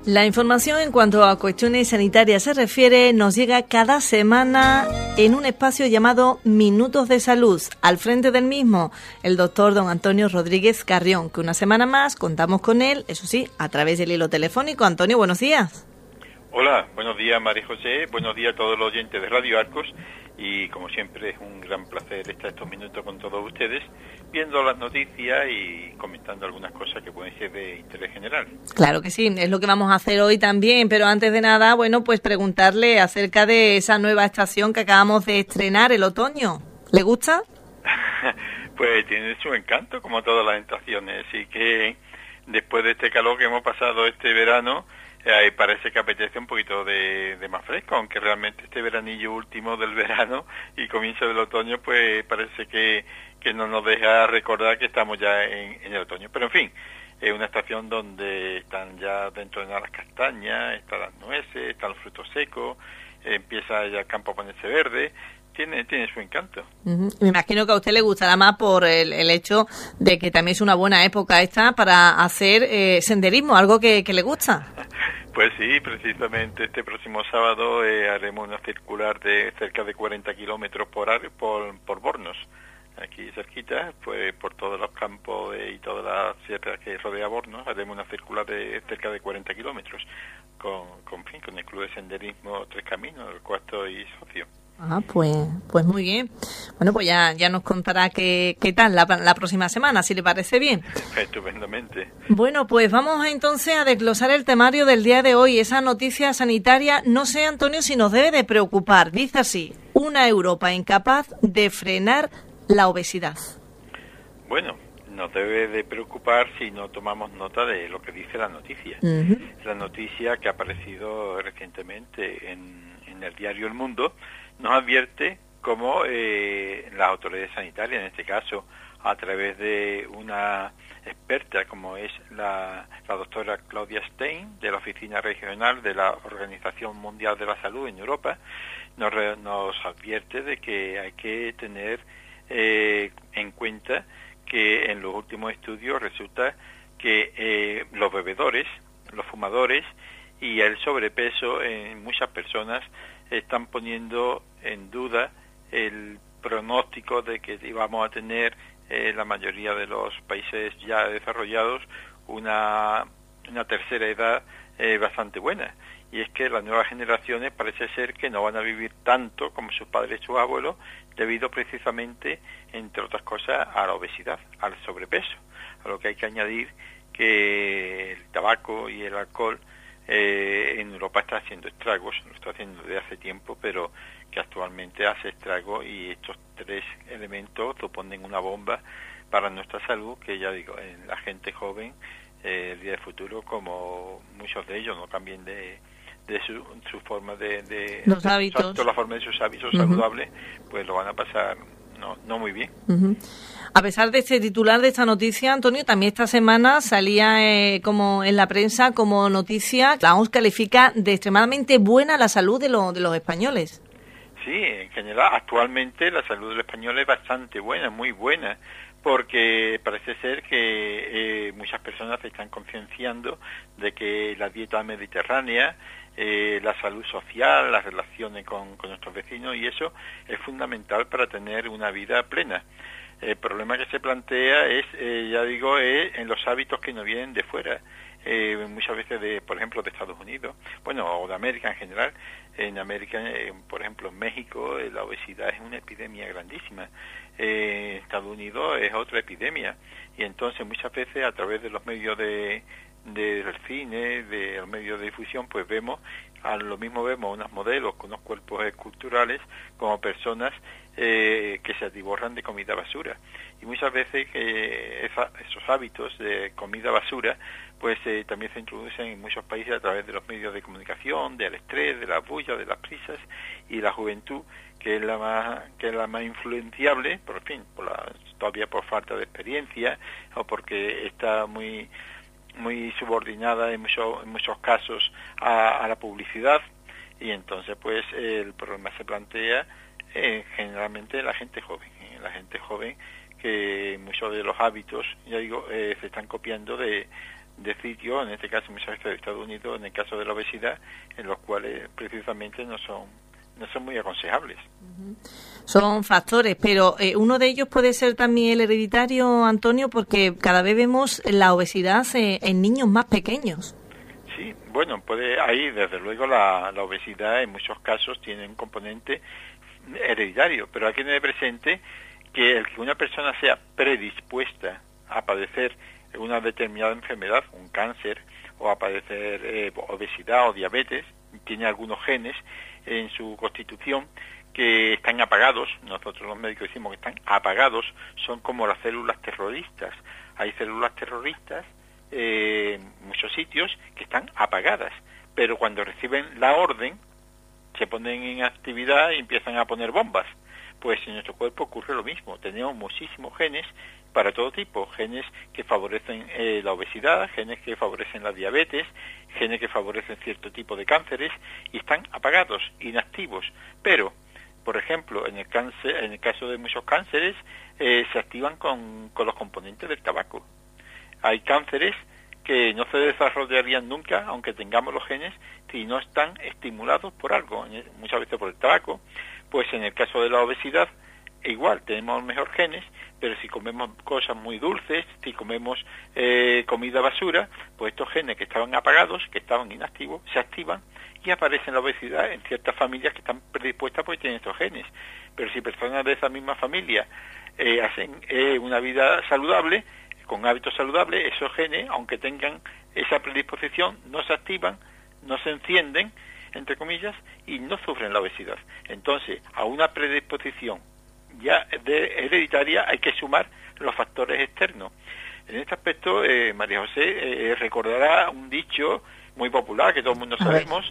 La información en cuanto a cuestiones sanitarias se refiere nos llega cada semana en un espacio llamado Minutos de Salud. Al frente del mismo, el doctor don Antonio Rodríguez Carrión, que una semana más contamos con él, eso sí, a través del hilo telefónico. Antonio, buenos días. Hola, buenos días María José, buenos días a todos los oyentes de Radio Arcos y como siempre es un gran placer estar estos minutos con todos ustedes viendo las noticias y comentando algunas cosas que pueden ser de interés general. Claro que sí, es lo que vamos a hacer hoy también, pero antes de nada, bueno, pues preguntarle acerca de esa nueva estación que acabamos de estrenar, el otoño. ¿Le gusta? Pues tiene su encanto como todas las estaciones, y que después de este calor que hemos pasado este verano, parece que apetece un poquito de más fresco, aunque realmente este veranillo último del verano y comienzo del otoño, pues parece que no nos deja recordar que estamos ya en el otoño. Pero en fin, es una estación donde están ya dentro de las castañas, están las nueces, están los frutos secos, empieza ya el campo a ponerse verde. Tiene su encanto. Me imagino que a usted le gustará más por el hecho de que también es una buena época esta para hacer senderismo, algo que le gusta. Pues sí, precisamente este próximo sábado haremos una circular de cerca de 40 kilómetros por Bornos, aquí cerquita, pues por todos los campos y toda la sierra que rodea Bornos, haremos una circular de cerca de 40 kilómetros con el Club de Senderismo Tres Caminos, el cual estoy socio. Ah, pues muy bien. Bueno, pues ya nos contará qué tal la próxima semana, si le parece bien. Estupendamente. Bueno, pues vamos entonces a desglosar el temario del día de hoy. Esa noticia sanitaria, no sé, Antonio, si nos debe de preocupar. Dice así: una Europa incapaz de frenar la obesidad. Bueno, nos debe de preocupar si no tomamos nota de lo que dice la noticia. La noticia que ha aparecido recientemente en el diario El Mundo nos advierte cómo las autoridades sanitarias, en este caso a través de una experta como es la doctora Claudia Stein, de la Oficina Regional de la Organización Mundial de la Salud en Europa, nos advierte de que hay que tener en cuenta que en los últimos estudios resulta que los bebedores, los fumadores y el sobrepeso en muchas personas están poniendo en duda el pronóstico de que íbamos a tener la mayoría de los países ya desarrollados una tercera edad bastante buena. Y es que las nuevas generaciones parece ser que no van a vivir tanto como sus padres y sus abuelos, debido precisamente, entre otras cosas, a la obesidad, al sobrepeso. A lo que hay que añadir que el tabaco y el alcohol en Europa está haciendo estragos, lo está haciendo desde hace tiempo, pero que actualmente hace estragos, y estos tres elementos suponen una bomba para nuestra salud, que ya digo, en la gente joven, el día de futuro, como muchos de ellos no cambien de su forma de los hábitos, la forma de sus hábitos saludables, pues lo van a pasar no muy bien. A pesar de este titular de esta noticia, Antonio, también esta semana salía como en la prensa como noticia, la OMS califica de extremadamente buena la salud de los españoles. Sí, en general, actualmente la salud del español es bastante buena, muy buena, porque parece ser que muchas personas se están concienciando de que la dieta mediterránea, la salud social, las relaciones con nuestros vecinos, y eso es fundamental para tener una vida plena. El problema que se plantea es, es en los hábitos que nos vienen de fuera, muchas veces por ejemplo, de Estados Unidos, o de América en general. En América, por ejemplo, en México, la obesidad es una epidemia grandísima. En Estados Unidos es otra epidemia. Y entonces muchas veces a través de los medios del cine, de los medios de difusión, pues vemos unos modelos con unos cuerpos esculturales como personas que se atiborran de comida basura, y muchas veces esos hábitos de comida basura pues también se introducen en muchos países a través de los medios de comunicación, del estrés, de las bullas, de las prisas, y la juventud, que es la más influenciable, todavía por falta de experiencia o porque está muy subordinada en muchos casos a la publicidad, y entonces pues el problema se plantea generalmente la gente joven, que muchos de los hábitos, se están copiando de decir yo, en este caso muchas veces de Estados Unidos, en el caso de la obesidad, en los cuales precisamente no son muy aconsejables. Son factores, pero uno de ellos puede ser también el hereditario, Antonio, porque cada vez vemos la obesidad en niños más pequeños. Sí, bueno, ahí desde luego la obesidad en muchos casos tiene un componente hereditario, pero hay que tener presente que el que una persona sea predispuesta a padecer una determinada enfermedad, un cáncer, o a padecer obesidad o diabetes, tiene algunos genes en su constitución que están apagados. Nosotros los médicos decimos que están apagados, son como las células terroristas. Hay células terroristas en muchos sitios que están apagadas, pero cuando reciben la orden se ponen en actividad y empiezan a poner bombas. Pues en nuestro cuerpo ocurre lo mismo, tenemos muchísimos genes para todo tipo, genes que favorecen la obesidad, genes que favorecen la diabetes, genes que favorecen cierto tipo de cánceres, y están apagados, inactivos. Pero, por ejemplo, en el caso de muchos cánceres, se activan con los componentes del tabaco. Hay cánceres que no se desarrollarían nunca, aunque tengamos los genes, si no están estimulados por algo, muchas veces por el tabaco. Pues en el caso de la obesidad, igual, tenemos mejor genes, pero si comemos cosas muy dulces, si comemos comida basura, pues estos genes que estaban apagados, que estaban inactivos, se activan y aparece la obesidad en ciertas familias que están predispuestas porque tienen estos genes. Pero si personas de esa misma familia hacen una vida saludable, con hábitos saludables, esos genes, aunque tengan esa predisposición, no se activan, no se encienden, entre comillas, y no sufren la obesidad. Entonces, a una predisposición ya hereditaria hay que sumar los factores externos. En este aspecto, María José recordará un dicho muy popular que todo el mundo sabemos,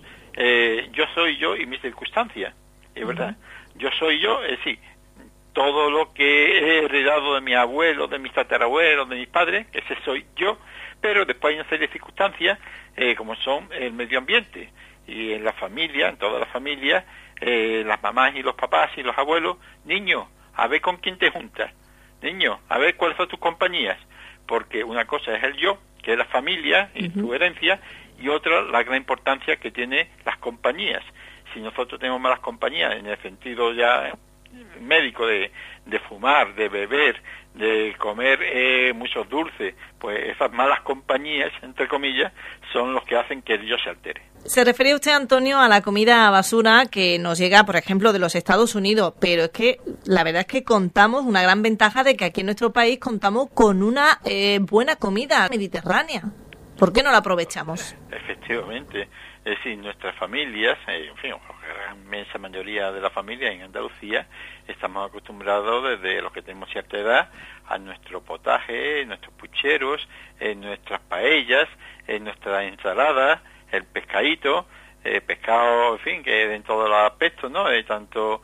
yo soy yo y mis circunstancias, es verdad. Yo soy yo, es decir, todo lo que he heredado de mis abuelos, de mis tatarabuelos, de mis padres, ese soy yo, pero después hay una serie de circunstancias como son el medio ambiente. Y en la familia, en todas las familias, las mamás y los papás y los abuelos, niño, a ver con quién te juntas, niño, a ver cuáles son tus compañías, porque una cosa es el yo, que es la familia y tu herencia, y otra la gran importancia que tiene las compañías. Si nosotros tenemos malas compañías, en el sentido ya médico de fumar, de beber, de comer muchos dulces, pues esas malas compañías, entre comillas, son los que hacen que el yo se altere. Se refería usted, Antonio, a la comida basura que nos llega, por ejemplo, de los Estados Unidos, pero es que la verdad es que contamos una gran ventaja de que aquí en nuestro país contamos con una buena comida mediterránea. ¿Por qué no la aprovechamos? Efectivamente. Es decir, nuestras familias, en fin, la inmensa mayoría de la familia en Andalucía, estamos acostumbrados desde los que tenemos cierta edad a nuestro potaje, nuestros pucheros, nuestras paellas, nuestras ensaladas, el pescadito, pescado, en fin, que en todos los aspectos, ¿no? Tanto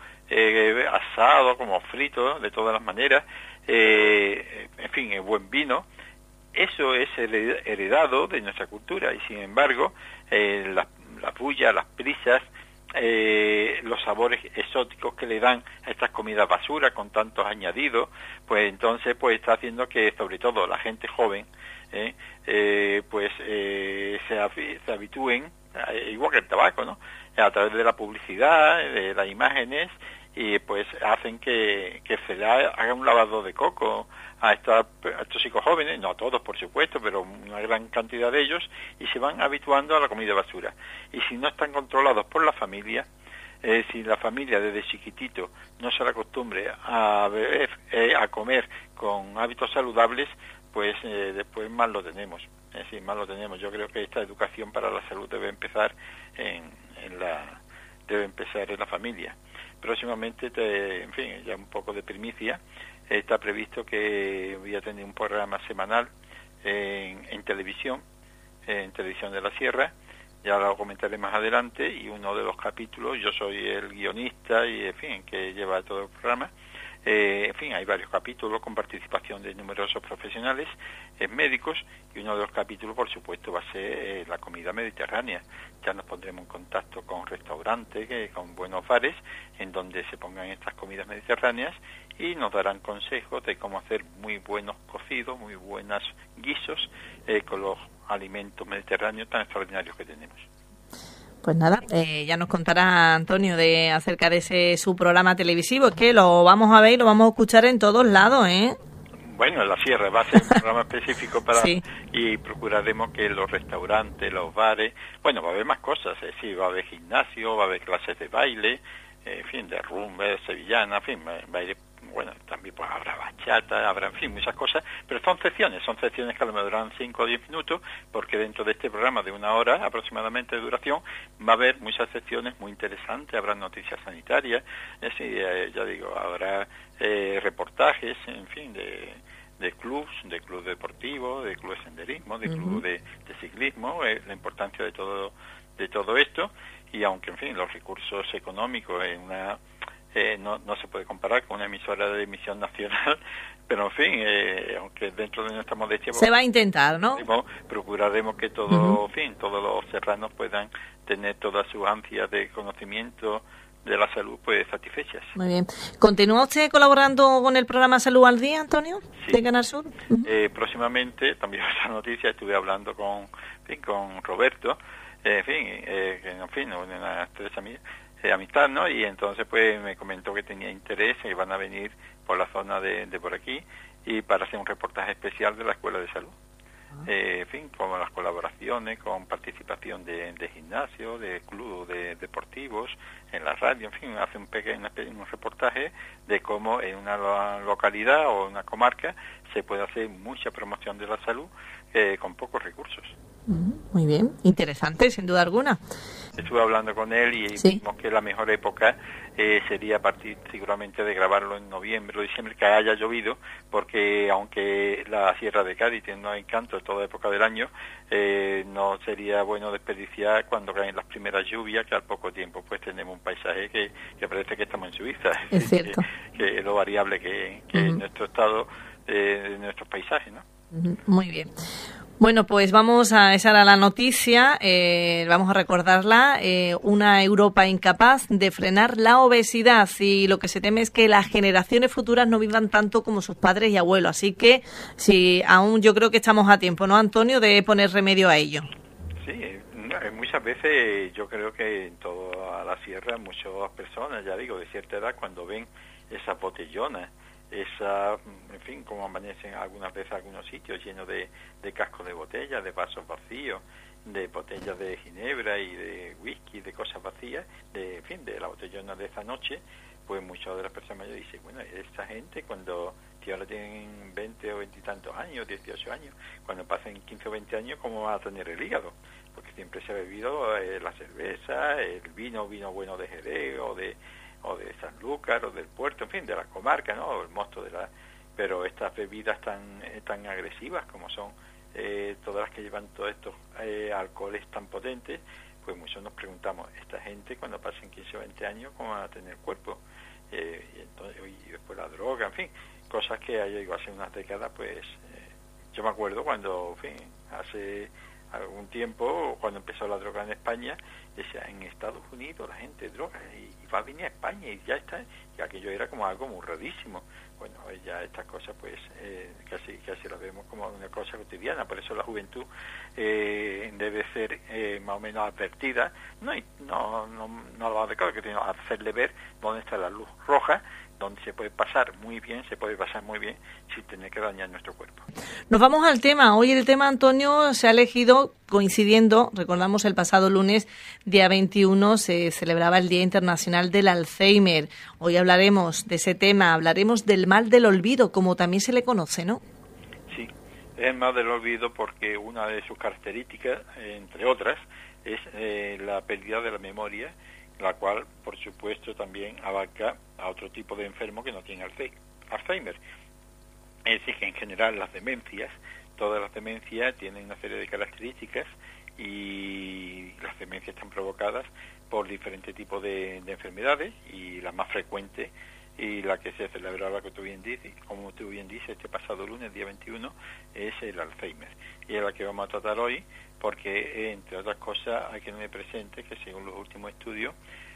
asado como frito, de todas las maneras, en fin, el buen vino. Eso es heredado de nuestra cultura y sin embargo las bullas, las prisas, los sabores exóticos que le dan a estas comidas basura con tantos añadidos, pues entonces pues está haciendo que sobre todo la gente joven se habitúen, igual que el tabaco, ¿no? A través de la publicidad, de las imágenes, y pues hacen que se le haga un lavado de coco a estos chicos jóvenes, no a todos por supuesto, pero una gran cantidad de ellos, y se van habituando a la comida basura. Y si no están controlados por la familia, si la familia desde chiquitito no se la acostumbre a beber, a comer con hábitos saludables, pues después mal lo tenemos. Es decir, mal lo tenemos. Yo creo que esta educación para la salud debe empezar en la familia. Próximamente, en fin, ya un poco de primicia, está previsto que voy a tener un programa semanal en televisión de la Sierra, ya lo comentaré más adelante, y uno de los capítulos, yo soy el guionista y, en fin, que lleva todo el programa. En fin, hay varios capítulos con participación de numerosos profesionales, médicos, y uno de los capítulos, por supuesto, va a ser la comida mediterránea. Ya nos pondremos en contacto con restaurantes, con buenos bares, en donde se pongan estas comidas mediterráneas y nos darán consejos de cómo hacer muy buenos cocidos, muy buenos guisos, con los alimentos mediterráneos tan extraordinarios que tenemos. Pues nada, ya nos contará Antonio acerca de su programa televisivo. Es que lo vamos a ver y lo vamos a escuchar en todos lados, ¿eh? Bueno, en la sierra va a ser un programa específico para sí. Y procuraremos que los restaurantes, los bares, bueno, va a haber más cosas, sí, va a haber gimnasio, va a haber clases de baile, en fin, de rumba, de sevillana, en fin, baile, bueno, también pues habrá bachata, habrá, en fin, muchas cosas, pero son secciones que a lo mejor duran 5 o 10 minutos, porque dentro de este programa de 1 hora aproximadamente de duración va a haber muchas secciones muy interesantes, habrá noticias sanitarias, ya digo, habrá reportajes, en fin, de clubs deportivos, de clubes de senderismo, de clubes de ciclismo, la importancia de todo esto, y aunque, en fin, los recursos económicos en una no se puede comparar con una emisora de emisión nacional, pero en fin, aunque dentro de nuestra modestia se va a intentar, ¿no? Procuraremos que todos los serranos puedan tener todas sus ansias de conocimiento de la salud pues satisfechas. Muy bien. ¿Continúa usted colaborando con el programa Salud al Día, Antonio, sí. de Canal Sur? Próximamente, también esa noticia, estuve hablando con Roberto, una estrecha amistad, ¿no? Y entonces pues me comentó que tenía interés y van a venir por la zona de por aquí y para hacer un reportaje especial de la Escuela de Salud. Como las colaboraciones con participación de gimnasio, de clubes deportivos, en la radio, en fin, hace un reportaje de cómo en una localidad o una comarca se puede hacer mucha promoción de la salud con pocos recursos. Muy bien, interesante, sin duda alguna. Estuve hablando con él y vimos que la mejor época sería a partir seguramente de grabarlo en noviembre o diciembre, que haya llovido, porque aunque la Sierra de Cádiz tiene un encanto de toda época del año, no sería bueno desperdiciar cuando caen las primeras lluvias, que al poco tiempo pues tenemos un paisaje que parece que estamos en Suiza. Es cierto. Que es lo variable que es nuestro estado de nuestros paisajes, ¿no? Muy bien. Bueno, pues esa era la noticia, vamos a recordarla, una Europa incapaz de frenar la obesidad, y lo que se teme es que las generaciones futuras no vivan tanto como sus padres y abuelos, así que sí, aún yo creo que estamos a tiempo, ¿no, Antonio?, de poner remedio a ello. Sí, muchas veces yo creo que en toda la sierra muchas personas, ya digo, de cierta edad, cuando ven esas botellonas, en fin, como amanecen algunas veces algunos sitios llenos de cascos de botella, de vasos vacíos, de botellas de ginebra y de whisky, de cosas vacías, en fin, de la botellona de esa noche, pues muchas de las personas mayores dicen, bueno, esta gente cuando ahora tienen 20 o 20 y tantos años, 18 años, cuando pasen 15 o 20 años, ¿cómo va a tener el hígado? Porque siempre se ha bebido la cerveza, el vino bueno de Jerez o de Sanlúcar o del Puerto, en fin, de la comarca, ¿no? O el mosto pero estas bebidas tan agresivas como son todas las que llevan todos estos alcoholes tan potentes, pues muchos nos preguntamos, esta gente cuando pasen 15 o 20 años, ¿cómo van a tener cuerpo? Y después la droga, en fin, cosas que hace unas décadas, pues yo me acuerdo cuando, en fin, hace algún tiempo, cuando empezó la droga en España, decía, en Estados Unidos la gente droga y va a venir a España y ya está, y aquello era como algo muy rarísimo. Bueno, ya estas cosas pues casi las vemos como una cosa cotidiana, por eso la juventud debe ser más o menos advertida, no lo adecuado, que tiene que hacerle ver dónde está la luz roja, donde se puede pasar muy bien sin tener que dañar nuestro cuerpo. Nos vamos al tema. Hoy el tema, Antonio, se ha elegido coincidiendo, recordamos el pasado lunes, día 21, se celebraba el Día Internacional del Alzheimer. Hoy hablaremos de ese tema, hablaremos del mal del olvido, como también se le conoce, ¿no? Sí, es el mal del olvido porque una de sus características, entre otras, es la pérdida de la memoria, la cual, por supuesto, también abarca a otro tipo de enfermo que no tiene Alzheimer. Es decir, que en general todas las demencias tienen una serie de características y las demencias están provocadas por diferentes tipos de enfermedades, y la más frecuente y la que se celebraba, como tú bien dices, este pasado lunes, día 21, es el Alzheimer. Y es la que vamos a tratar hoy, porque, entre otras cosas, hay que tener presente que, según los últimos estudios,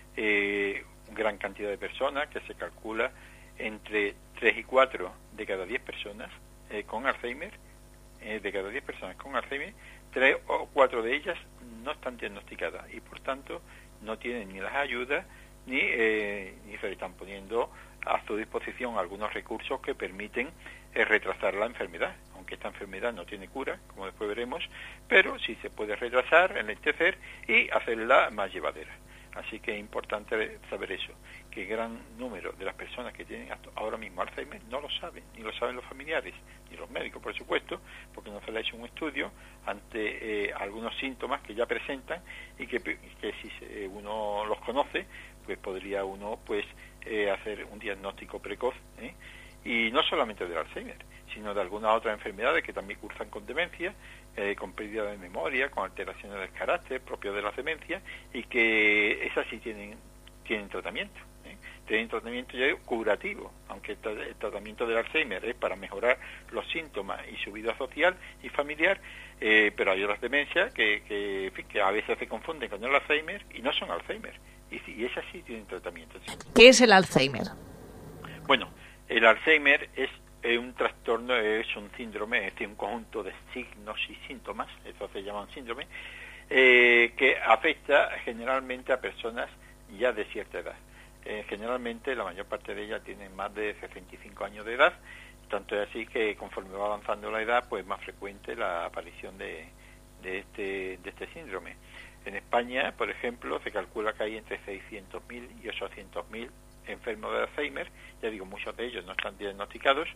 gran cantidad de personas, que se calcula entre 3 y 4 de cada 10 personas con Alzheimer, de cada 10 personas con Alzheimer, 3 o 4 de ellas no están diagnosticadas y por tanto no tienen ni las ayudas ni se están poniendo a su disposición algunos recursos que permiten retrasar la enfermedad, aunque esta enfermedad no tiene cura, como después veremos, pero sí se puede retrasar, enlentecer y hacerla más llevadera. Así que es importante saber eso, que gran número de las personas que tienen ahora mismo Alzheimer no lo saben, ni lo saben los familiares, ni los médicos, por supuesto, porque no se le ha hecho un estudio ante algunos síntomas que ya presentan y que si uno los conoce, pues podría uno hacer un diagnóstico precoz, y no solamente del Alzheimer, sino de algunas otras enfermedades que también cursan con demencia, con pérdida de memoria, con alteraciones del carácter propio de las demencias, y que esas sí tienen tratamiento. Tienen tratamiento ya curativo, aunque el tratamiento del Alzheimer es para mejorar los síntomas y su vida social y familiar, pero hay otras demencias que a veces se confunden con el Alzheimer y no son Alzheimer, y esas sí tienen tratamiento. ¿Qué es el Alzheimer? Bueno, el Alzheimer es un trastorno, es un síndrome, es decir, un conjunto de signos y síntomas, eso se llama un síndrome, que afecta generalmente a personas ya de cierta edad. Generalmente la mayor parte de ellas tienen más de 65 años de edad, tanto es así que conforme va avanzando la edad, pues es más frecuente la aparición de este síndrome. En España, por ejemplo, se calcula que hay entre 600.000 y 800.000 enfermos de Alzheimer, ya digo, muchos de ellos no están diagnosticados,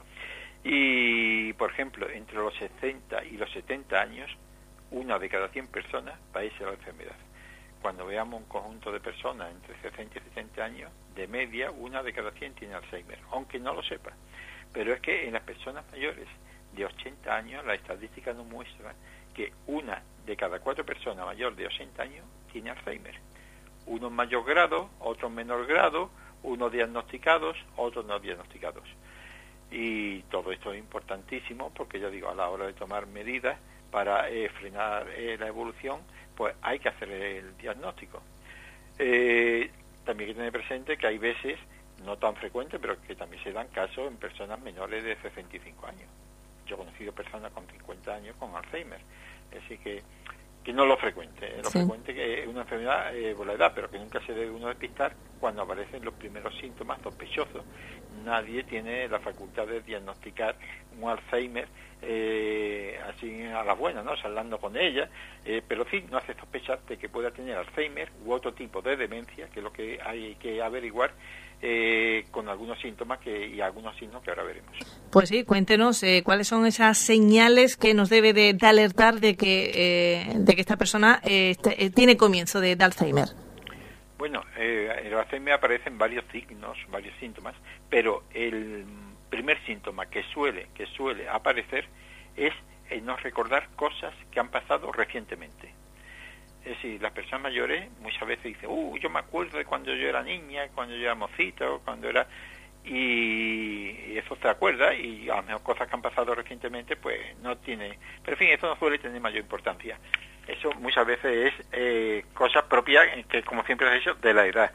y por ejemplo, entre los 60 y los 70 años, 1 de cada 100 personas padece la enfermedad. Cuando veamos un conjunto de personas entre 60 y 70 años, de media, 1 de cada 100 tiene Alzheimer, aunque no lo sepa. Pero es que en las personas mayores de 80 años, la estadística nos muestra que 1 de cada 4 personas mayor de 80 años tiene Alzheimer. Unos en mayor grado, otros en menor grado, unos diagnosticados, otros no diagnosticados. Y todo esto es importantísimo porque, ya digo, a la hora de tomar medidas para frenar la evolución, pues hay que hacer el diagnóstico. También hay que tener presente que hay veces, no tan frecuentes, pero que también se dan casos en personas menores de 65 años. Yo he conocido personas con 50 años con Alzheimer. Así que no lo frecuente. Lo frecuente que es una enfermedad por la edad, pero que nunca se debe uno despistar cuando aparecen los primeros síntomas sospechosos. Nadie tiene la facultad de diagnosticar un Alzheimer así a la buena, ¿no? Hablando con ella, pero sí no hace sospechar de que pueda tener Alzheimer u otro tipo de demencia, que es lo que hay que averiguar con algunos síntomas y algunos signos que ahora veremos. Pues sí, cuéntenos cuáles son esas señales que nos debe de alertar de que esta persona tiene comienzo de Alzheimer. Bueno, el Alzheimer aparecen varios signos, varios síntomas, pero el primer síntoma que suele aparecer es el no recordar cosas que han pasado recientemente. Es decir, las personas mayores muchas veces dicen, yo me acuerdo de cuando yo era niña, cuando yo era mocito, cuando era... Y eso se acuerda, y a lo mejor cosas que han pasado recientemente, pues no tiene... Pero en fin, eso no suele tener mayor importancia. Eso muchas veces es cosa propia, que como siempre has dicho, de la edad.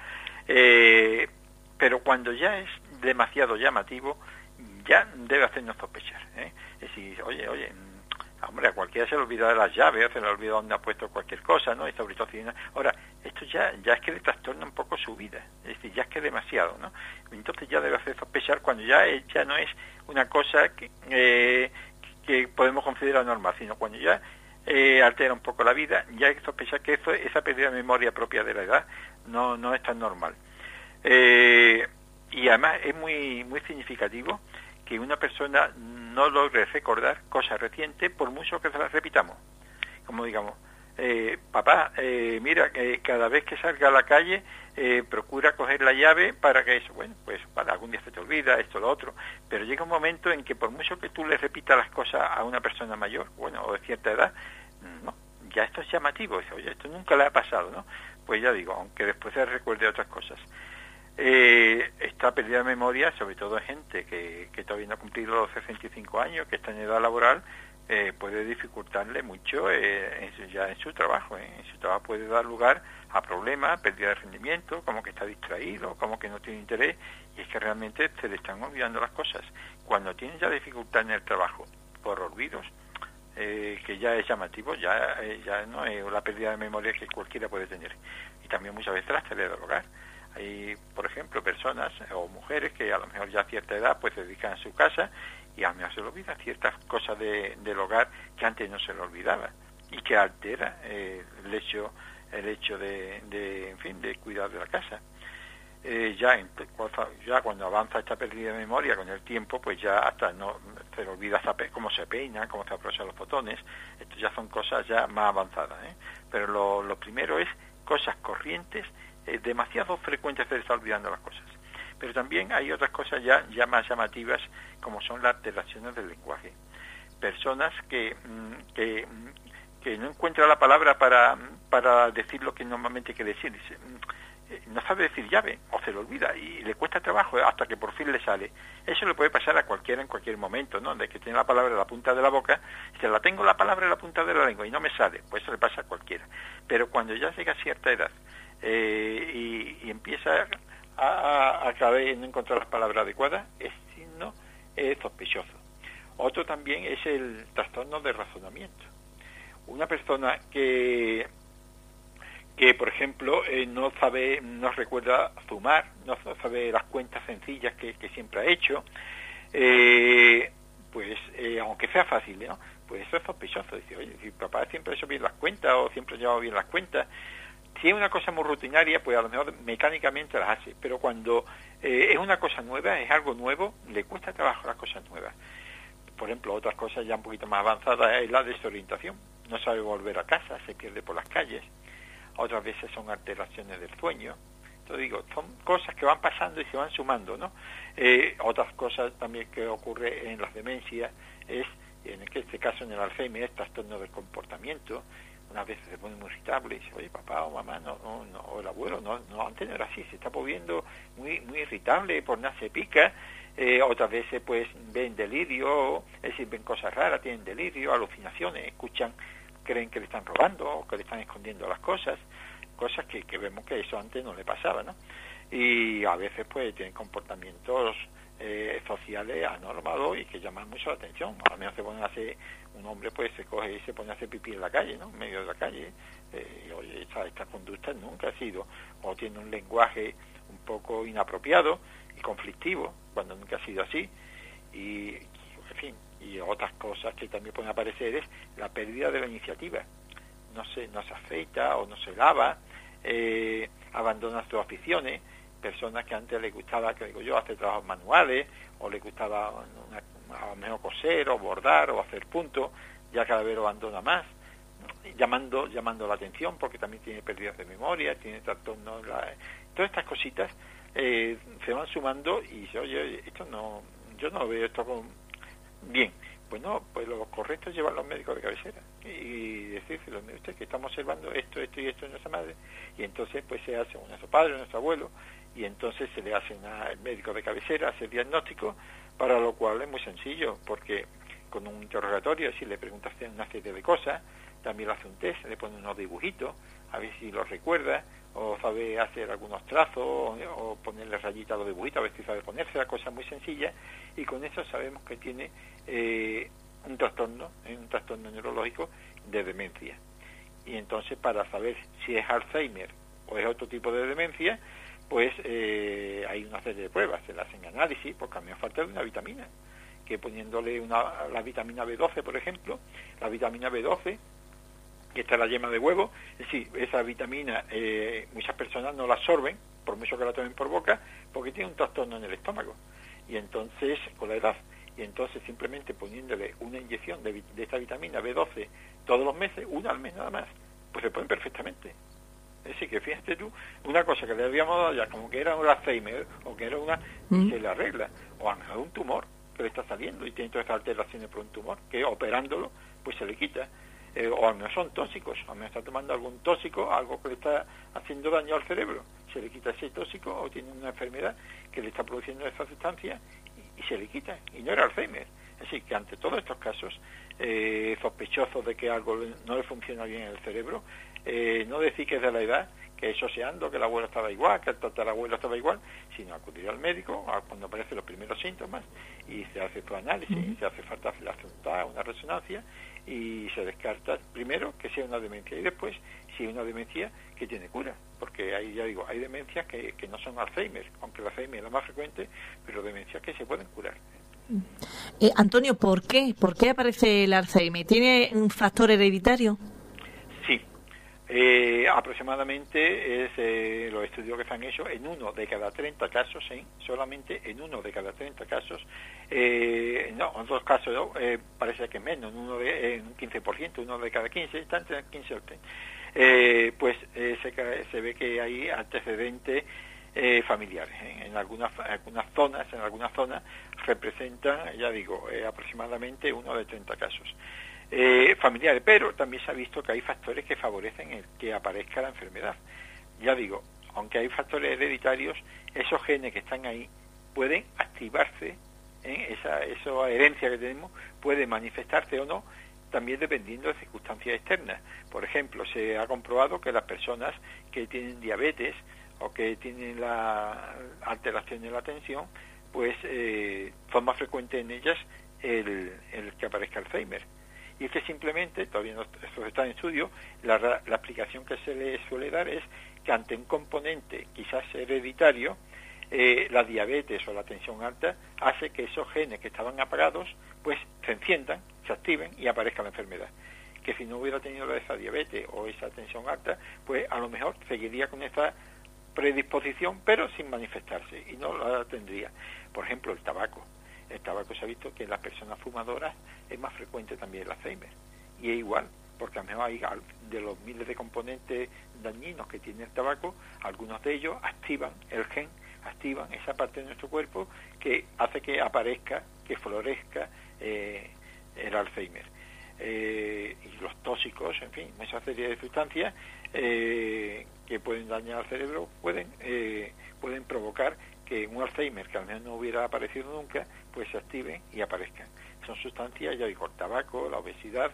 Pero cuando ya es demasiado llamativo, ya debe hacernos sospechar. Es decir, oye, hombre, a cualquiera se le olvida de las llaves, se le olvida dónde ha puesto cualquier cosa, ¿no? Y sobre todo, ahora, esto ya es que le trastorna un poco su vida, es decir, ya es que es demasiado, ¿no? Entonces ya debe hacer sospechar cuando ya no es una cosa que podemos considerar normal, sino cuando ya altera un poco la vida, ya hay que sospechar que esa pérdida de memoria propia de la edad no es tan normal. Y además es muy, muy significativo que una persona no logre recordar cosas recientes por mucho que se las repitamos. Como digamos, papá, mira, cada vez que salga a la calle, procura coger la llave para que eso, bueno, pues para algún día se te olvida, esto, lo otro, pero llega un momento en que por mucho que tú le repitas las cosas a una persona mayor, bueno, o de cierta edad, no, ya esto es llamativo, oye, esto nunca le ha pasado, ¿no? Pues ya digo, aunque después se recuerde otras cosas. Esta pérdida de memoria, sobre todo en gente que todavía no ha cumplido los 65 años, que está en edad laboral, puede dificultarle mucho en su trabajo. En su trabajo puede dar lugar a problemas, pérdida de rendimiento, como que está distraído, como que no tiene interés, y es que realmente se le están olvidando las cosas. Cuando tiene ya dificultad en el trabajo por olvidos, que ya es llamativo, ya no es la pérdida de memoria que cualquiera puede tener. Y también muchas veces las tareas del hogar. Hay, por ejemplo, personas o mujeres que a lo mejor ya a cierta edad pues se dedican a su casa y a lo mejor se le olvidan ciertas cosas del hogar que antes no se le olvidaba y que altera el hecho de en fin, de cuidar de la casa. Ya cuando avanza esta pérdida de memoria con el tiempo, pues ya hasta no se le olvida cómo se peina, cómo se aprovechan los botones. Esto ya son cosas ya más avanzadas, Pero lo primero es cosas corrientes, demasiado frecuentes se le está olvidando las cosas. Pero también hay otras cosas ya más llamativas, como son las alteraciones del lenguaje. Personas que no encuentran la palabra para decir lo que normalmente quiere decir. No sabe decir llave, o se le olvida, y le cuesta trabajo hasta que por fin le sale. Eso le puede pasar a cualquiera en cualquier momento, ¿no? De que tiene la palabra en la punta de la boca, y se la tengo la palabra en la punta de la lengua y no me sale, pues eso le pasa a cualquiera. Pero cuando ya llega a cierta edad y empieza a caber no encontrar las palabras adecuadas, es signo sospechoso. Otro también es el trastorno de razonamiento. Una persona que por ejemplo no recuerda sumar, no sabe las cuentas sencillas que siempre ha hecho, aunque sea fácil, ¿no? Pues eso es sospechoso. Dice, oye, si papá siempre ha hecho bien las cuentas o siempre ha llevado bien las cuentas, si es una cosa muy rutinaria, pues a lo mejor mecánicamente las hace, pero cuando es una cosa nueva, es algo nuevo, le cuesta trabajo las cosas nuevas. Por ejemplo, otras cosas ya un poquito más avanzadas es la desorientación. No sabe volver a casa, se pierde por las calles. Otras veces son alteraciones del sueño. Entonces digo, son cosas que van pasando y se van sumando, ¿no? Otras cosas también que ocurre en las demencias es, en este caso en el Alzheimer, es trastorno del comportamiento. Unas veces se pone muy irritable y dice, oye, papá o mamá, no, o el abuelo, no, antes no era así, se está poniendo muy irritable, por nada se pica. Otras veces pues ven delirio, es decir, ven cosas raras, tienen delirio, alucinaciones, creen que le están robando o que le están escondiendo las cosas que vemos que eso antes no le pasaba, ¿no? Y a veces pues tienen comportamientos sociales anormados y que llaman mucho la atención. A lo mejor se pone a hacer, un hombre pues se coge y se pone a hacer pipí en la calle, ¿no? En medio de la calle. Y oye, esta conducta nunca ha sido, o tiene un lenguaje un poco inapropiado y conflictivo, cuando nunca ha sido así, y en fin, y otras cosas que también pueden aparecer es la pérdida de la iniciativa. No se afeita o no se lava, abandona sus aficiones. Personas que antes les gustaba, que digo yo, hacer trabajos manuales, o les gustaba a lo mejor coser o bordar o hacer puntos, ya cada vez lo abandona más, llamando la atención porque también tiene pérdidas de memoria, tiene trastornos. Todas estas cositas se van sumando y dice, oye, yo no veo esto bien. Pues no, pues lo correcto es llevarlo a un médico de cabecera y decírselo, mire usted que estamos observando esto y esto en nuestra madre, y entonces pues se hace a nuestro padre, a nuestro abuelo, y entonces se le hace al médico de cabecera, hace el diagnóstico, para lo cual es muy sencillo, porque con un interrogatorio, si le preguntas una serie de cosas, también le hace un test, le pone unos dibujitos, a ver si lo recuerda, o sabe hacer algunos trazos, o ponerle rayitas a los dibujitos, a ver si sabe ponerse, la cosa muy sencilla, y con eso sabemos que tiene un trastorno neurológico de demencia. Y entonces, para saber si es Alzheimer o es otro tipo de demencia, pues hay una serie de pruebas, se le hacen análisis, porque a mí me falta una vitamina, que poniéndole la vitamina B12, por ejemplo, la vitamina B12, que está en la yema de huevo, es decir, esa vitamina muchas personas no la absorben, por mucho que la tomen por boca, porque tiene un trastorno en el estómago, y entonces, con la edad, y entonces simplemente poniéndole una inyección de esta vitamina B12 todos los meses, una al mes nada más, pues se pueden perfectamente. Es decir, que fíjate tú, una cosa que le habíamos dado ya como que era un Alzheimer o que era y se le arregla, o a lo mejor un tumor que le está saliendo y tiene todas estas alteraciones por un tumor, que operándolo pues se le quita, o a lo mejor son tóxicos, a lo mejor está tomando algún tóxico, algo que le está haciendo daño al cerebro, se le quita ese tóxico, o tiene una enfermedad que le está produciendo esa sustancia y se le quita, y no era Alzheimer. Es decir, que ante todos estos casos sospechosos de que algo no le funciona bien en el cerebro, no decir que es de la edad, que soseando, que el abuelo estaba igual, que el tatarabuelo estaba igual, sino acudir al médico cuando aparecen los primeros síntomas y se hace tu análisis, se hace falta hacer una resonancia y se descarta primero que sea una demencia y después si es una demencia que tiene cura, porque hay, ya digo, hay demencias que no son Alzheimer, aunque el Alzheimer es la más frecuente, pero demencias que se pueden curar. Antonio, ¿por qué? ¿Por qué aparece el Alzheimer? ¿Tiene un factor hereditario? Sí. Aproximadamente es los estudios que se han hecho en 1 de cada 30 casos, solamente en 1 de cada 30 casos, en otros casos parece que menos, en un 15%, 1 de cada 15, está entre 15 o 30. Se ve que hay antecedentes familiares. En algunas zonas representan, ya digo, aproximadamente 1 de 30 casos. Familiares, pero también se ha visto que hay factores que favorecen el que aparezca la enfermedad. Ya digo, aunque hay factores hereditarios, esos genes que están ahí pueden activarse, esa herencia que tenemos puede manifestarse o no, también dependiendo de circunstancias externas. Por ejemplo, se ha comprobado que las personas que tienen diabetes o que tienen la alteración de la tensión, pues son más frecuentes en ellas el que aparezca Alzheimer. Y es que simplemente, todavía esto está en estudio, la explicación que se le suele dar es que ante un componente quizás hereditario, la diabetes o la tensión alta hace que esos genes que estaban apagados pues se enciendan, se activen y aparezca la enfermedad. Que si no hubiera tenido esa diabetes o esa tensión alta, pues a lo mejor seguiría con esa predisposición pero sin manifestarse y no la tendría. Por ejemplo, el tabaco. El tabaco se ha visto que en las personas fumadoras es más frecuente también el Alzheimer. Y es igual, porque a lo mejor hay de los miles de componentes dañinos que tiene el tabaco, algunos de ellos activan el gen, activan esa parte de nuestro cuerpo que hace que aparezca, que florezca el Alzheimer. Y los tóxicos, en fin, esa serie de sustancias que pueden dañar al cerebro pueden provocar que un Alzheimer que al menos no hubiera aparecido nunca, pues se active y aparezcan. Son sustancias, ya digo, el tabaco, la obesidad,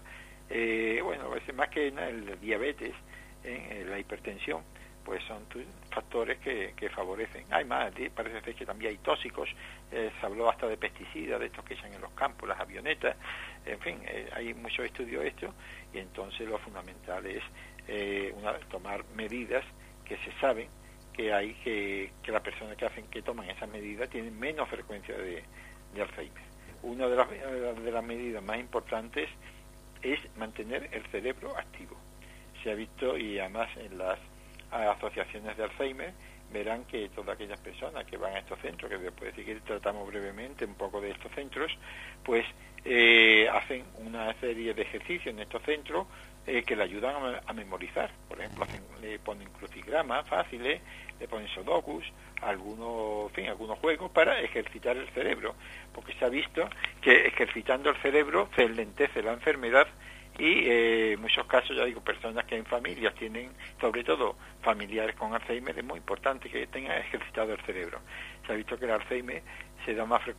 a veces más que el diabetes, la hipertensión, pues son factores que favorecen. Hay más, parece ser que también hay tóxicos, se habló hasta de pesticidas, de estos que echan en los campos, las avionetas, en fin, hay muchos estudios de esto, y entonces lo fundamental es tomar medidas que se saben que hay que las personas que toman esas medidas tienen menos frecuencia de Alzheimer. Una de las medidas más importantes es mantener el cerebro activo. Se ha visto, y además en las asociaciones de Alzheimer verán que todas aquellas personas que van a estos centros, que después si quieres tratamos brevemente un poco de estos centros, pues hacen una serie de ejercicios en estos centros que le ayudan a memorizar. Por ejemplo, le ponen crucigramas fáciles, le ponen sudokus, algunos juegos para ejercitar el cerebro, porque se ha visto que ejercitando el cerebro se enlentece la enfermedad y en muchos casos, ya digo, personas que en familias tienen, sobre todo familiares con Alzheimer, es muy importante que tengan ejercitado el cerebro. Se ha visto que el Alzheimer se da más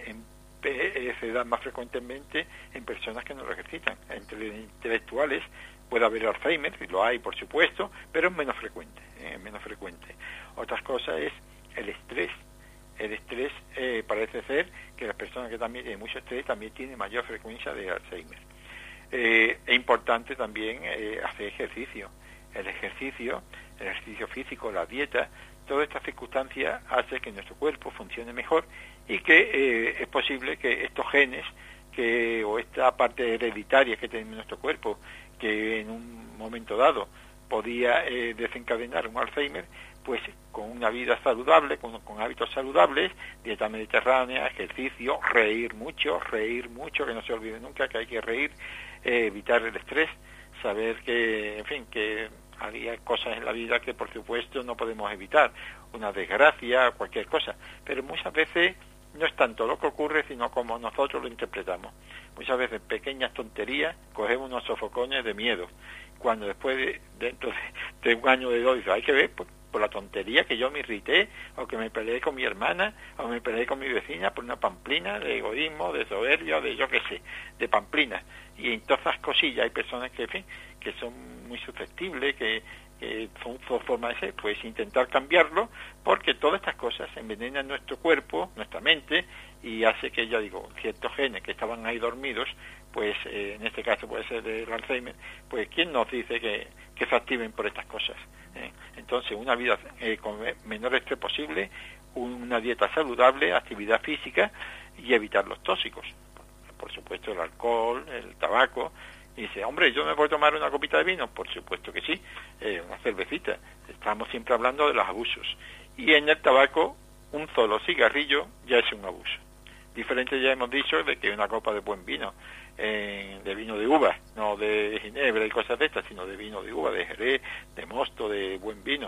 frecuentemente en personas que no lo ejercitan. Entre intelectuales puede haber Alzheimer, y lo hay por supuesto, pero es menos frecuente. Otras cosas es el estrés. El estrés parece ser que las personas que también tienen mucho estrés también tienen mayor frecuencia de Alzheimer. Es importante también hacer ejercicio. El ejercicio físico, la dieta, todas estas circunstancias hacen que nuestro cuerpo funcione mejor y que es posible que estos genes o esta parte hereditaria que tenemos en nuestro cuerpo, que en un momento dado podía desencadenar un Alzheimer, pues con una vida saludable, con hábitos saludables, dieta mediterránea, ejercicio, reír mucho, que no se olvide nunca que hay que reír, evitar el estrés, saber que, en fin, que hay cosas en la vida que por supuesto no podemos evitar, una desgracia, cualquier cosa, pero muchas veces no es tanto lo que ocurre, sino como nosotros lo interpretamos. Muchas veces pequeñas tonterías cogemos unos sofocones de miedo, cuando después, dentro de un año de dos, hay que ver por la tontería que yo me irrité, o que me peleé con mi hermana, o me peleé con mi vecina por una pamplina de egoísmo, de soberbia, de yo qué sé, de pamplina. Y en todas esas cosillas hay personas que, en fin, que son muy susceptibles, que Son formas de ser, pues intentar cambiarlo, porque todas estas cosas envenenan nuestro cuerpo, nuestra mente, y hace que, ya digo, ciertos genes que estaban ahí dormidos, pues en este caso puede ser el Alzheimer, pues ¿quién nos dice que se activen por estas cosas? Entonces, una vida con menor estrés posible, una dieta saludable, actividad física y evitar los tóxicos. Por supuesto, el alcohol, el tabaco. Y dice, hombre, ¿yo me puedo tomar una copita de vino? Por supuesto que sí, una cervecita. Estamos siempre hablando de los abusos. Y en el tabaco, un solo cigarrillo ya es un abuso. Diferente ya hemos dicho de que una copa de buen vino, de vino de uva, no de ginebra y cosas de estas, sino de vino de uva, de jerez, de mosto, de buen vino.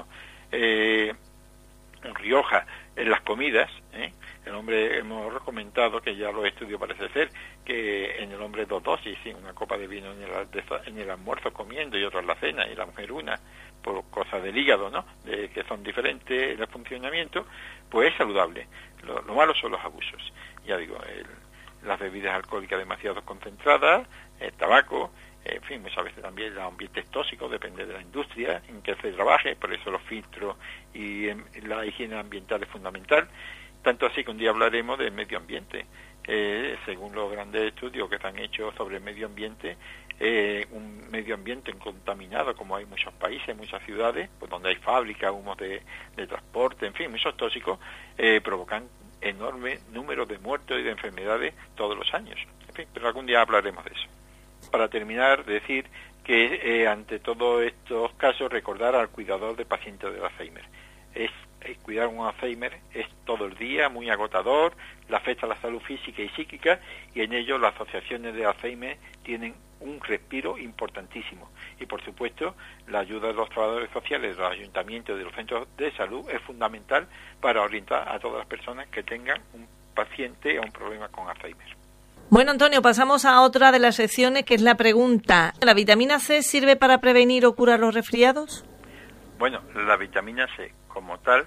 Rioja, en las comidas, el hombre, hemos comentado que ya los estudios parece ser que en el hombre 2 dosis, ¿sí? Una copa de vino en el almuerzo comiendo y otra en la cena, y la mujer una, por cosas del hígado, ¿no? Que son diferentes en el funcionamiento, pues es saludable. Lo malo son los abusos. Ya digo, las bebidas alcohólicas demasiado concentradas, el tabaco, en fin, muchas veces también los ambientes tóxicos, depende de la industria en que se trabaje, por eso los filtros y la higiene ambiental es fundamental, tanto así que un día hablaremos del medio ambiente. Según los grandes estudios que se han hecho sobre el medio ambiente, un medio ambiente contaminado, como hay en muchos países, en muchas ciudades, pues donde hay fábricas, humos de transporte, en fin, muchos tóxicos, provocan enorme número de muertos y de enfermedades todos los años. En fin, pero algún día hablaremos de eso. Para terminar, decir que ante todos estos casos recordar al cuidador de pacientes de Alzheimer. Cuidar un Alzheimer es todo el día, muy agotador, le afecta a la salud física y psíquica, y en ello las asociaciones de Alzheimer tienen un respiro importantísimo. Y por supuesto, la ayuda de los trabajadores sociales, de los ayuntamientos y de los centros de salud es fundamental para orientar a todas las personas que tengan un paciente o un problema con Alzheimer. Bueno, Antonio, pasamos a otra de las secciones, que es la pregunta. ¿La vitamina C sirve para prevenir o curar los resfriados? Bueno, la vitamina C como tal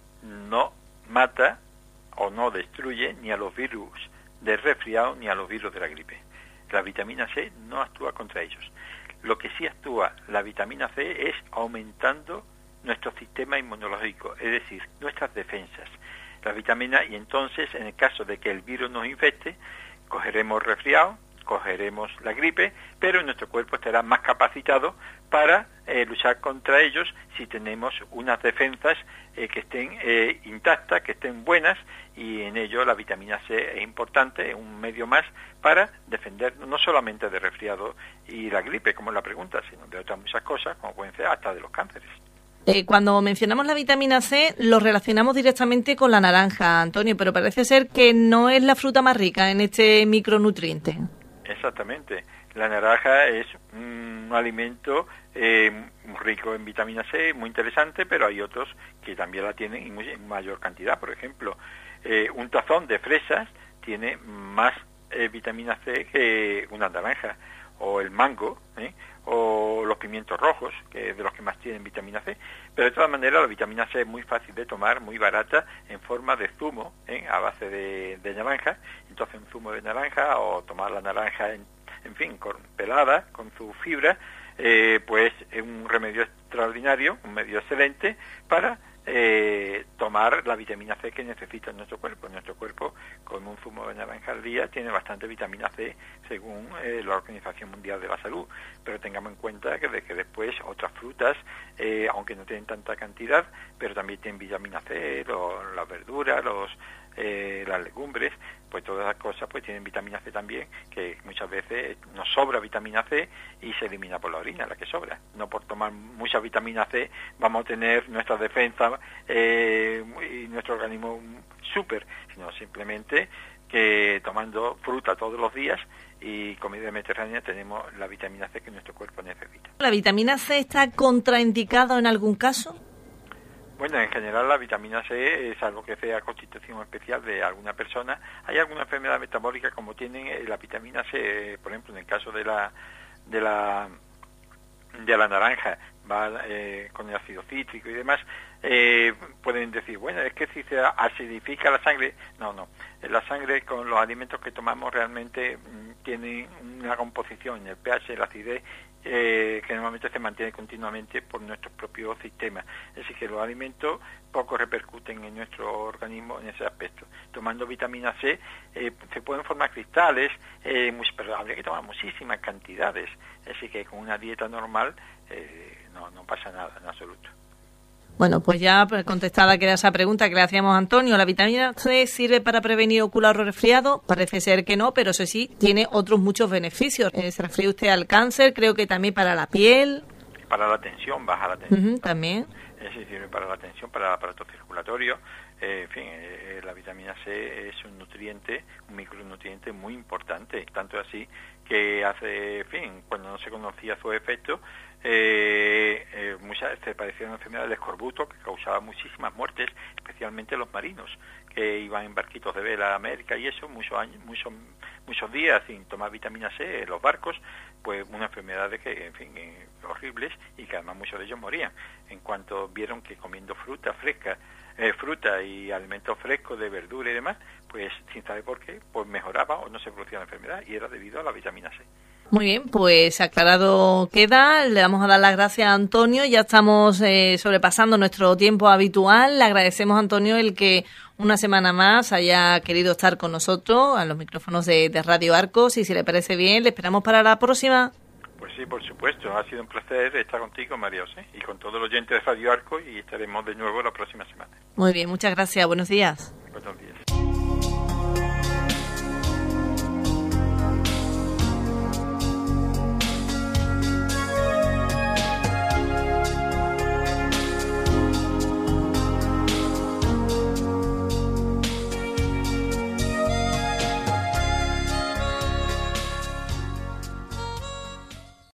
no mata o no destruye ni a los virus del resfriado ni a los virus de la gripe. La vitamina C no actúa contra ellos. Lo que sí actúa la vitamina C es aumentando nuestro sistema inmunológico, es decir, nuestras defensas. La vitamina, y entonces, en el caso de que el virus nos infecte, cogeremos resfriado, cogeremos la gripe, pero nuestro cuerpo estará más capacitado para luchar contra ellos si tenemos unas defensas que estén intactas, que estén buenas, y en ello la vitamina C es importante, es un medio más para defendernos no solamente de resfriado y la gripe, como es la pregunta, sino de otras muchas cosas, como pueden ser hasta de los cánceres. Cuando mencionamos la vitamina C, lo relacionamos directamente con la naranja, Antonio, pero parece ser que no es la fruta más rica en este micronutriente. Exactamente. La naranja es un alimento rico en vitamina C, muy interesante, pero hay otros que también la tienen en mayor cantidad. Por ejemplo, un tazón de fresas tiene más vitamina C que una naranja, o el mango, o los pimientos rojos, que es de los que más tienen vitamina C. Pero de todas maneras la vitamina C es muy fácil de tomar, muy barata, en forma de zumo, a base de naranja. Entonces un zumo de naranja, o tomar la naranja en fin, pelada, con su fibra, pues es un remedio extraordinario, un medio excelente para tomar la vitamina C que necesita nuestro cuerpo. Nuestro cuerpo, con un zumo de naranja al día, tiene bastante vitamina C según la Organización Mundial de la Salud. Pero tengamos en cuenta que después otras frutas, aunque no tienen tanta cantidad, pero también tienen vitamina C, las verduras, las legumbres, pues todas las cosas pues tienen vitamina C también, que muchas veces nos sobra vitamina C y se elimina por la orina, la que sobra. No por tomar mucha vitamina C vamos a tener nuestra defensa y nuestro organismo súper, sino simplemente que tomando fruta todos los días y comida mediterránea tenemos la vitamina C que nuestro cuerpo necesita. ¿La vitamina C está contraindicada en algún caso? Bueno, en general la vitamina C, salvo que sea constitución especial de alguna persona, hay alguna enfermedad metabólica como tienen la vitamina C, por ejemplo, en el caso de la naranja, va con el ácido cítrico y demás, pueden decir, bueno, es que si se acidifica la sangre, no, la sangre con los alimentos que tomamos realmente tiene una composición, el pH, la acidez, que normalmente se mantiene continuamente por nuestros propios sistemas. Es decir, que los alimentos poco repercuten en nuestro organismo en ese aspecto. Tomando vitamina C se pueden formar cristales, pero habría que tomar muchísimas cantidades. Así que con una dieta normal no pasa nada en absoluto. Bueno, pues ya contestada queda esa pregunta que le hacíamos a Antonio. ¿La vitamina C sirve para prevenir ocular o resfriado? Parece ser que no, pero eso sí, tiene otros muchos beneficios. Se refiere usted al cáncer, creo que también para la piel. Para la tensión, baja la tensión. También. Sirve para la tensión, para el aparato circulatorio. La vitamina C es un micronutriente muy importante, tanto así que cuando no se conocía su efecto, se padecían enfermedades de escorbuto que causaba muchísimas muertes, especialmente los marinos que iban en barquitos de vela a América y eso, muchos días sin tomar vitamina C en los barcos, pues una enfermedad horribles, y que además muchos de ellos morían en cuanto vieron que comiendo fruta y alimentos frescos de verdura y demás, pues sin saber por qué, pues mejoraba o no se producía la enfermedad, y era debido a la vitamina C. Muy bien, pues aclarado queda. Le vamos a dar las gracias a Antonio. Ya estamos sobrepasando nuestro tiempo habitual. Le agradecemos a Antonio el que una semana más haya querido estar con nosotros a los micrófonos de Radio Arcos, y si le parece bien, le esperamos para la próxima. Pues sí, por supuesto. Ha sido un placer estar contigo, María José, y con todos los oyentes de Radio Arcos, y estaremos de nuevo la próxima semana. Muy bien, muchas gracias. Buenos días. Buenos días.